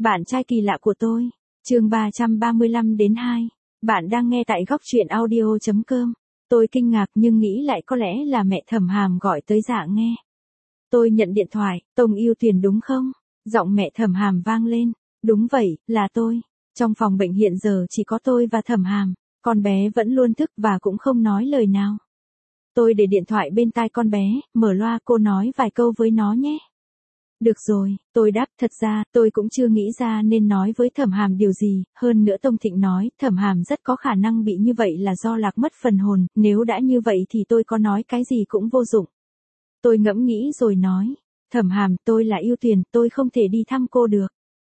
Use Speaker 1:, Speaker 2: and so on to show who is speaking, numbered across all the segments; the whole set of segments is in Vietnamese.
Speaker 1: Bạn trai kỳ lạ của tôi. Chương 335 đến 2. Bạn đang nghe tại góc truyện audio.com. Tôi kinh ngạc nhưng nghĩ lại có lẽ là mẹ Thẩm Hàm gọi tới Dạ nghe. Tôi nhận điện thoại, Tông Yêu Tuyền đúng không? Giọng mẹ Thẩm Hàm vang lên. Đúng vậy, là tôi. Trong phòng bệnh hiện giờ chỉ có tôi và Thẩm Hàm. Con bé vẫn luôn thức và cũng không nói lời nào. Tôi để điện thoại bên tai con bé, mở loa cô nói vài câu với nó nhé. Được rồi, tôi đáp, thật ra, tôi cũng chưa nghĩ ra nên nói với Thẩm Hàm điều gì, hơn nữa Tông Thịnh nói, Thẩm Hàm rất có khả năng bị như vậy là do lạc mất phần hồn, nếu đã như vậy thì tôi có nói cái gì cũng vô dụng. Tôi ngẫm nghĩ rồi nói, Thẩm Hàm, tôi là Yêu Tuyền, tôi không thể đi thăm cô được.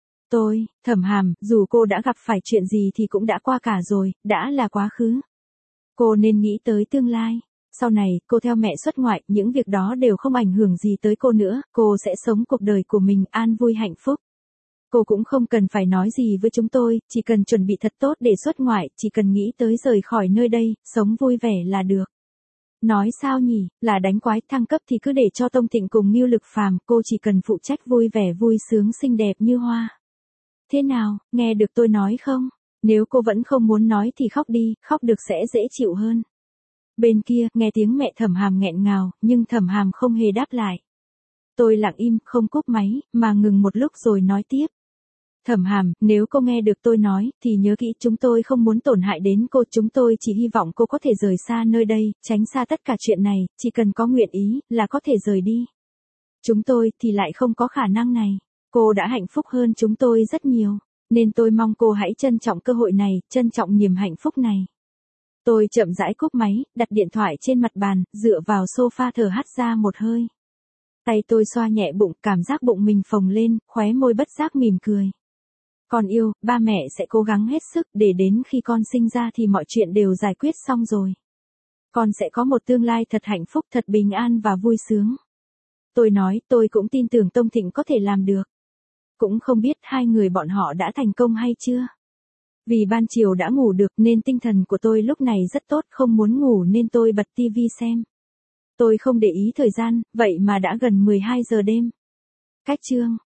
Speaker 1: Thẩm Hàm, dù cô đã gặp phải chuyện gì thì cũng đã qua cả rồi, đã là quá khứ. Cô nên nghĩ tới tương lai. Sau này, cô theo mẹ xuất ngoại, những việc đó đều không ảnh hưởng gì tới cô nữa, cô sẽ sống cuộc đời của mình an vui hạnh phúc. Cô cũng không cần phải nói gì với chúng tôi, chỉ cần chuẩn bị thật tốt để xuất ngoại, chỉ cần nghĩ tới rời khỏi nơi đây, sống vui vẻ là được. Nói sao nhỉ, là đánh quái thăng cấp thì cứ để cho Tông Thịnh cùng Ngưu Lực Phàm, cô chỉ cần phụ trách vui vẻ vui sướng xinh đẹp như hoa. Thế nào, nghe được tôi nói không? Nếu cô vẫn không muốn nói thì khóc đi, khóc được sẽ dễ chịu hơn. Bên kia, nghe tiếng mẹ Thẩm Hàm nghẹn ngào, nhưng Thẩm Hàm không hề đáp lại. Tôi lặng im, không cúp máy, mà ngừng một lúc rồi nói tiếp. Thẩm Hàm, nếu cô nghe được tôi nói, thì nhớ kỹ, chúng tôi không muốn tổn hại đến cô, chúng tôi chỉ hy vọng cô có thể rời xa nơi đây, tránh xa tất cả chuyện này, chỉ cần có nguyện ý, là có thể rời đi. Chúng tôi thì lại không có khả năng này. Cô đã hạnh phúc hơn chúng tôi rất nhiều, nên tôi mong cô hãy trân trọng cơ hội này, trân trọng niềm hạnh phúc này. Tôi chậm rãi cúp máy, đặt điện thoại trên mặt bàn, dựa vào sofa thở hắt ra một hơi. Tay tôi xoa nhẹ bụng, cảm giác bụng mình phồng lên, khóe môi bất giác mỉm cười. Con yêu, ba mẹ sẽ cố gắng hết sức để đến khi con sinh ra thì mọi chuyện đều giải quyết xong rồi. Con sẽ có một tương lai thật hạnh phúc, thật bình an và vui sướng. Tôi nói, tôi cũng tin tưởng Tông Thịnh có thể làm được. Cũng không biết hai người bọn họ đã thành công hay chưa. Vì ban chiều đã ngủ được nên tinh thần của tôi lúc này rất tốt, không muốn ngủ nên tôi bật tivi xem. Tôi không để ý thời gian, vậy mà đã gần 12 giờ đêm. Cách chương